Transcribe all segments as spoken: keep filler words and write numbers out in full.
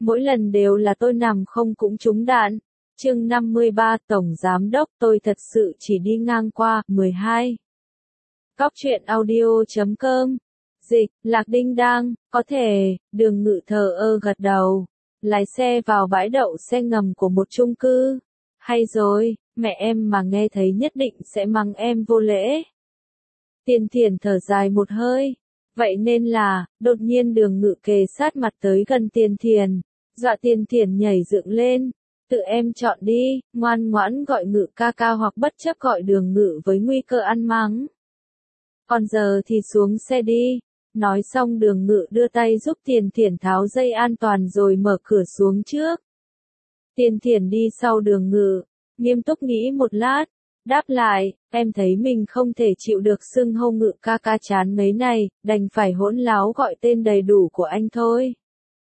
mỗi lần đều là tôi nằm không cũng trúng đạn. Chương năm mươi ba Tổng Giám Đốc tôi thật sự chỉ đi ngang qua. mười hai Cóc truyện audio chấm com Dịch, Lạc Đinh Đang, có thể, Đường Ngự thờ ơ gật đầu. Lái xe vào bãi đậu xe ngầm của một chung cư. Hay rồi, mẹ em mà nghe thấy nhất định sẽ mắng em vô lễ. Tiền Thiển thở dài một hơi. Vậy nên là, đột nhiên Đường Ngự kề sát mặt tới gần Tiền Thiển. Dọa Tiền Thiển nhảy dựng lên. Tự em chọn đi, ngoan ngoãn gọi Ngự ca ca hoặc bất chấp gọi Đường Ngự với nguy cơ ăn mắng. Còn giờ thì xuống xe đi. Nói xong Đường Ngự đưa tay giúp Tiền Thiển tháo dây an toàn rồi mở cửa xuống trước. Tiền Thiển đi sau Đường Ngự, nghiêm túc nghĩ một lát, đáp lại, em thấy mình không thể chịu được xưng hô Ngự ca ca chán mấy này, đành phải hỗn láo gọi tên đầy đủ của anh thôi.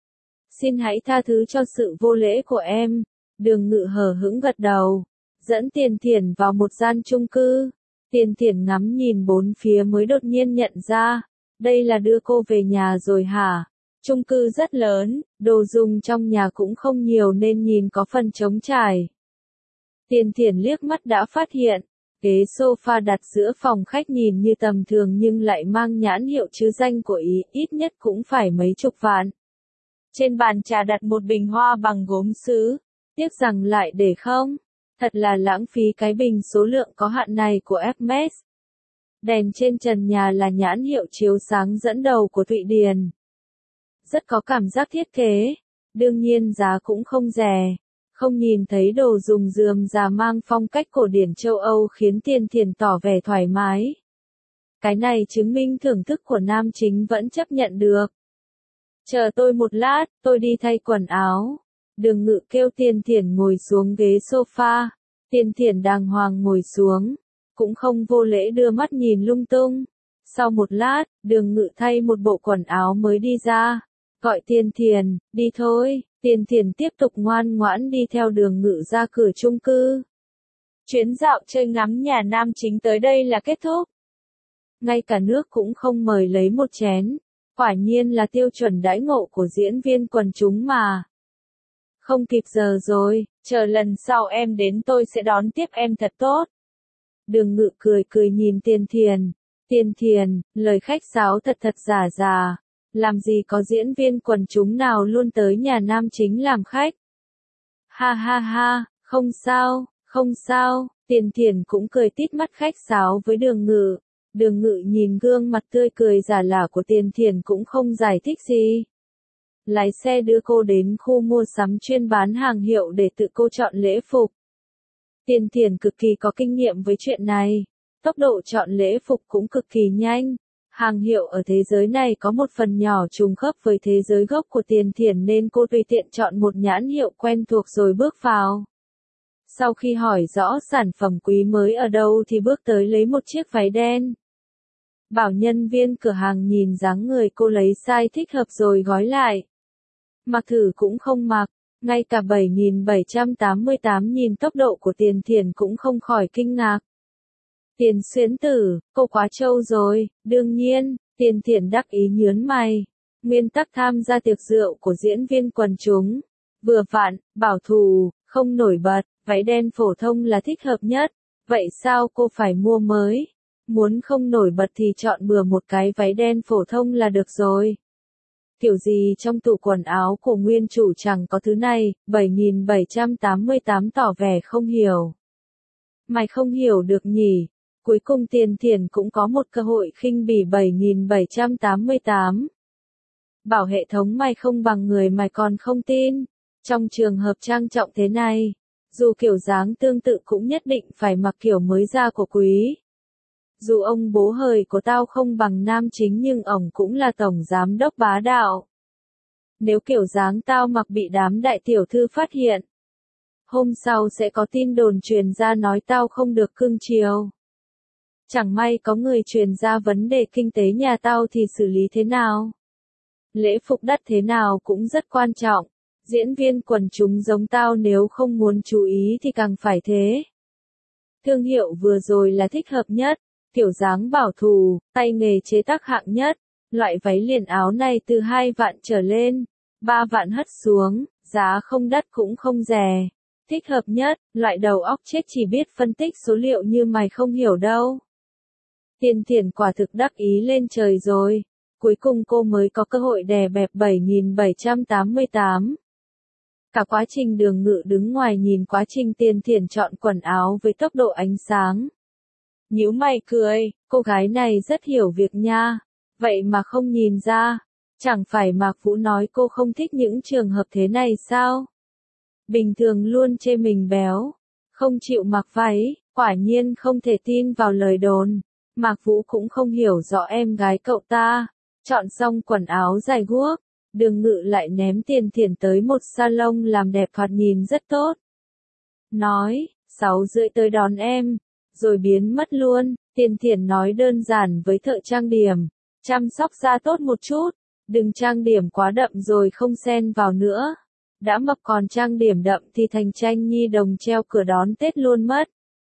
Xin hãy tha thứ cho sự vô lễ của em. Đường Ngự hờ hững gật đầu, dẫn Tiền Thiển vào một gian chung cư. Tiền Thiển ngắm nhìn bốn phía mới đột nhiên nhận ra, đây là đưa cô về nhà rồi hả? Chung cư rất lớn, đồ dùng trong nhà cũng không nhiều nên nhìn có phần trống trải. Tiền Thiển liếc mắt đã phát hiện, ghế sofa đặt giữa phòng khách nhìn như tầm thường nhưng lại mang nhãn hiệu chứ danh của Ý, ít nhất cũng phải mấy chục vạn. Trên bàn trà đặt một bình hoa bằng gốm sứ, tiếc rằng lại để không. Thật là lãng phí cái bình số lượng có hạn này của Hermes. Đèn trên trần nhà là nhãn hiệu chiếu sáng dẫn đầu của Thụy Điển. Rất có cảm giác thiết kế, đương nhiên giá cũng không rẻ. Không nhìn thấy đồ dùng rườm rà mang phong cách cổ điển châu Âu khiến Tiền Thiển tỏ vẻ thoải mái. Cái này chứng minh thưởng thức của nam chính vẫn chấp nhận được. Chờ tôi một lát, tôi đi thay quần áo. Đường Ngự kêu Tiền Thiển ngồi xuống ghế sofa. Tiền Thiển đàng hoàng ngồi xuống, cũng không vô lễ đưa mắt nhìn lung tung. Sau một lát, Đường Ngự thay một bộ quần áo mới đi ra. Gọi Tiền Thiển, đi thôi. Tiền Thiển tiếp tục ngoan ngoãn đi theo Đường Ngự ra cửa chung cư. Chuyến dạo chơi ngắm nhà nam chính tới đây là kết thúc. Ngay cả nước cũng không mời lấy một chén. Quả nhiên là tiêu chuẩn đãi ngộ của diễn viên quần chúng mà. Không kịp giờ rồi, chờ lần sau em đến tôi sẽ đón tiếp em thật tốt. Đường Ngự cười cười nhìn Tiền Thiển. Tiền Thiển, lời khách sáo thật thật giả giả. Làm gì có diễn viên quần chúng nào luôn tới nhà nam chính làm khách. Ha ha ha, không sao, không sao. Tiền Thiển cũng cười tít mắt khách sáo với Đường Ngự. Đường Ngự nhìn gương mặt tươi cười giả lả của Tiền Thiển cũng không giải thích gì. Lái xe đưa cô đến khu mua sắm chuyên bán hàng hiệu để tự cô chọn lễ phục. Tiền Thiển cực kỳ có kinh nghiệm với chuyện này. Tốc độ chọn lễ phục cũng cực kỳ nhanh. Hàng hiệu ở thế giới này có một phần nhỏ trùng khớp với thế giới gốc của Tiền Thiển nên cô tùy tiện chọn một nhãn hiệu quen thuộc rồi bước vào. Sau khi hỏi rõ sản phẩm quý mới ở đâu thì bước tới lấy một chiếc váy đen. Bảo nhân viên cửa hàng nhìn dáng người cô lấy size thích hợp rồi gói lại. Mặc thử cũng không mặc, ngay cả bảy nghìn bảy trăm tám mươi tám nhìn tốc độ của Tiền Thiển cũng không khỏi kinh ngạc. Tiền xuyến tử, cô quá trâu rồi, đương nhiên, Tiền Thiển đắc ý nhớn mày. Nguyên tắc tham gia tiệc rượu của diễn viên quần chúng. Vừa vặn, bảo thủ, không nổi bật, váy đen phổ thông là thích hợp nhất. Vậy sao cô phải mua mới? Muốn không nổi bật thì chọn bừa một cái váy đen phổ thông là được rồi. Kiểu gì trong tủ quần áo của nguyên chủ chẳng có thứ này, bảy nghìn bảy trăm tám mươi tám tỏ vẻ không hiểu. Mày không hiểu được nhỉ? Cuối cùng Tiền Thiển cũng có một cơ hội khinh bỉ bảy nghìn bảy trăm tám mươi tám. Bảo hệ thống mày không bằng người mày còn không tin. Trong trường hợp trang trọng thế này, dù kiểu dáng tương tự cũng nhất định phải mặc kiểu mới ra của quý. Dù ông bố hời của tao không bằng nam chính nhưng ổng cũng là tổng giám đốc bá đạo. Nếu kiểu dáng tao mặc bị đám đại tiểu thư phát hiện, hôm sau sẽ có tin đồn truyền ra nói tao không được cưng chiều. Chẳng may có người truyền ra vấn đề kinh tế nhà tao thì xử lý thế nào? Lễ phục đắt thế nào cũng rất quan trọng. Diễn viên quần chúng giống tao nếu không muốn chú ý thì càng phải thế. Thương hiệu vừa rồi là thích hợp nhất. Kiểu dáng bảo thủ, tay nghề chế tác hạng nhất. Loại váy liền áo này từ hai vạn trở lên. ba vạn hất xuống, giá không đắt cũng không rẻ. Thích hợp nhất, loại đầu óc chết chỉ biết phân tích số liệu như mày không hiểu đâu. Tiền Thiển quả thực đắc ý lên trời rồi. Cuối cùng cô mới có cơ hội đè bẹp bảy nghìn bảy trăm tám mươi tám. Cả quá trình Đường Ngự đứng ngoài nhìn quá trình Tiền Thiển chọn quần áo với tốc độ ánh sáng. Nhíu mày cười, cô gái này rất hiểu việc nha. Vậy mà không nhìn ra. Chẳng phải Mạc Vũ nói cô không thích những trường hợp thế này sao? Bình thường luôn chê mình béo. Không chịu mặc váy, quả nhiên không thể tin vào lời đồn. Mạc Vũ cũng không hiểu rõ em gái cậu ta. Chọn xong quần áo dài guốc, Đường Ngự lại ném Tiền Thiển tới một salon làm đẹp thoạt nhìn rất tốt. Nói, sáu rưỡi tới đón em, rồi biến mất luôn. Tiền Thiển nói đơn giản với thợ trang điểm, chăm sóc da tốt một chút, đừng trang điểm quá đậm rồi không xen vào nữa. Đã mập còn trang điểm đậm thì thành tranh nhi đồng treo cửa đón Tết luôn mất.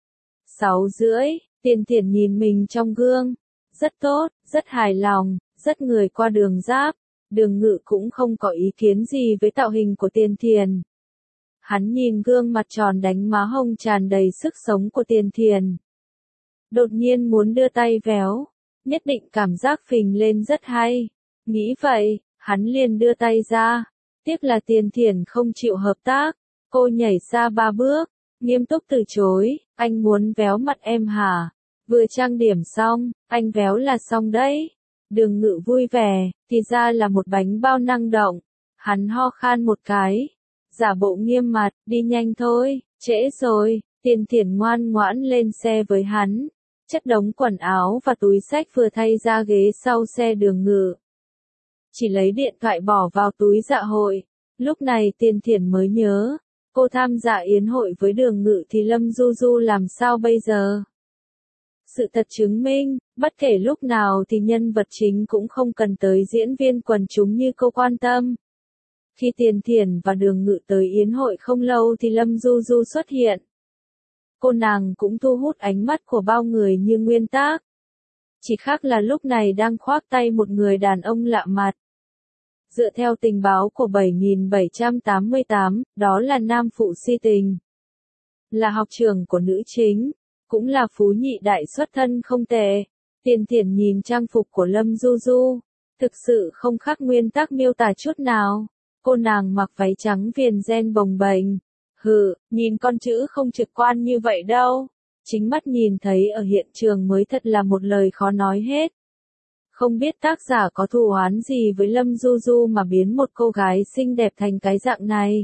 Sáu rưỡi, Tiền Thiển nhìn mình trong gương, rất tốt, rất hài lòng. Rất người qua đường giáp, Đường Ngự cũng không có ý kiến gì với tạo hình của Tiền Thiển. Hắn nhìn gương mặt tròn đánh má hồng tràn đầy sức sống của Tiền Thiển. Đột nhiên muốn đưa tay véo, nhất định cảm giác phình lên rất hay. Nghĩ vậy, hắn liền đưa tay ra. Tiếc là Tiền Thiển không chịu hợp tác, cô nhảy xa ba bước, nghiêm túc từ chối, anh muốn véo mặt em hả? Vừa trang điểm xong, anh véo là xong đấy. Đường Ngự vui vẻ, thì ra là một bánh bao năng động. Hắn ho khan một cái, giả bộ nghiêm mặt, đi nhanh thôi, trễ rồi. Tiền Thiển ngoan ngoãn lên xe với hắn, chất đống quần áo và túi xách vừa thay ra ghế sau xe Đường Ngự. Chỉ lấy điện thoại bỏ vào túi dạ hội. Lúc này Tiền Thiển mới nhớ, cô tham gia yến hội với Đường Ngự thì Lâm Du Du làm sao bây giờ? Sự thật chứng minh, bất kể lúc nào thì nhân vật chính cũng không cần tới diễn viên quần chúng như cô quan tâm. Khi Tiền Thiển và Đường Ngự tới yến hội không lâu thì Lâm Du Du xuất hiện. Cô nàng cũng thu hút ánh mắt của bao người như nguyên tác. Chỉ khác là lúc này đang khoác tay một người đàn ông lạ mặt. Dựa theo tình báo của bảy nghìn bảy trăm tám mươi tám, đó là nam phụ si tình. Là học trưởng của nữ chính. Cũng là phú nhị đại xuất thân không tệ. Tiền Thiển nhìn trang phục của Lâm Du Du, thực sự không khác nguyên tác miêu tả chút nào. Cô nàng mặc váy trắng viền ren bồng bềnh. Hừ, nhìn con chữ không trực quan như vậy đâu. Chính mắt nhìn thấy ở hiện trường mới thật là một lời khó nói hết. Không biết tác giả có thù oán gì với Lâm Du Du mà biến một cô gái xinh đẹp thành cái dạng này.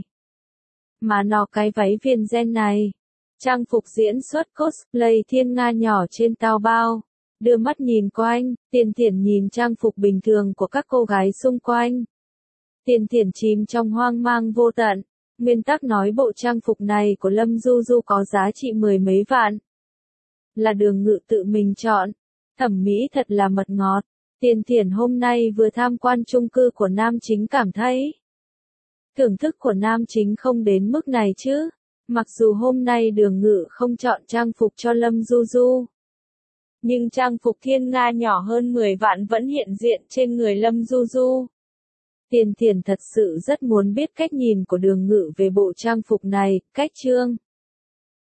Mà nó cái váy viền ren này. Trang phục diễn xuất cosplay thiên nga nhỏ trên tao bao. Đưa mắt nhìn quanh, Tiền Thiển nhìn trang phục bình thường của các cô gái xung quanh. Tiền Thiển chìm trong hoang mang vô tận. Nguyên tắc nói bộ trang phục này của Lâm Du Du có giá trị mười mấy vạn. Là Đường Ngự tự mình chọn. Thẩm mỹ thật là mật ngọt. Tiền Thiển hôm nay vừa tham quan chung cư của nam chính cảm thấy. Thưởng thức của nam chính không đến mức này chứ. Mặc dù hôm nay Đường Ngự không chọn trang phục cho Lâm Du Du. Nhưng trang phục thiên nga nhỏ hơn mười vạn vẫn hiện diện trên người Lâm Du Du. Tiền Thiển thật sự rất muốn biết cách nhìn của Đường Ngự về bộ trang phục này, cách trương.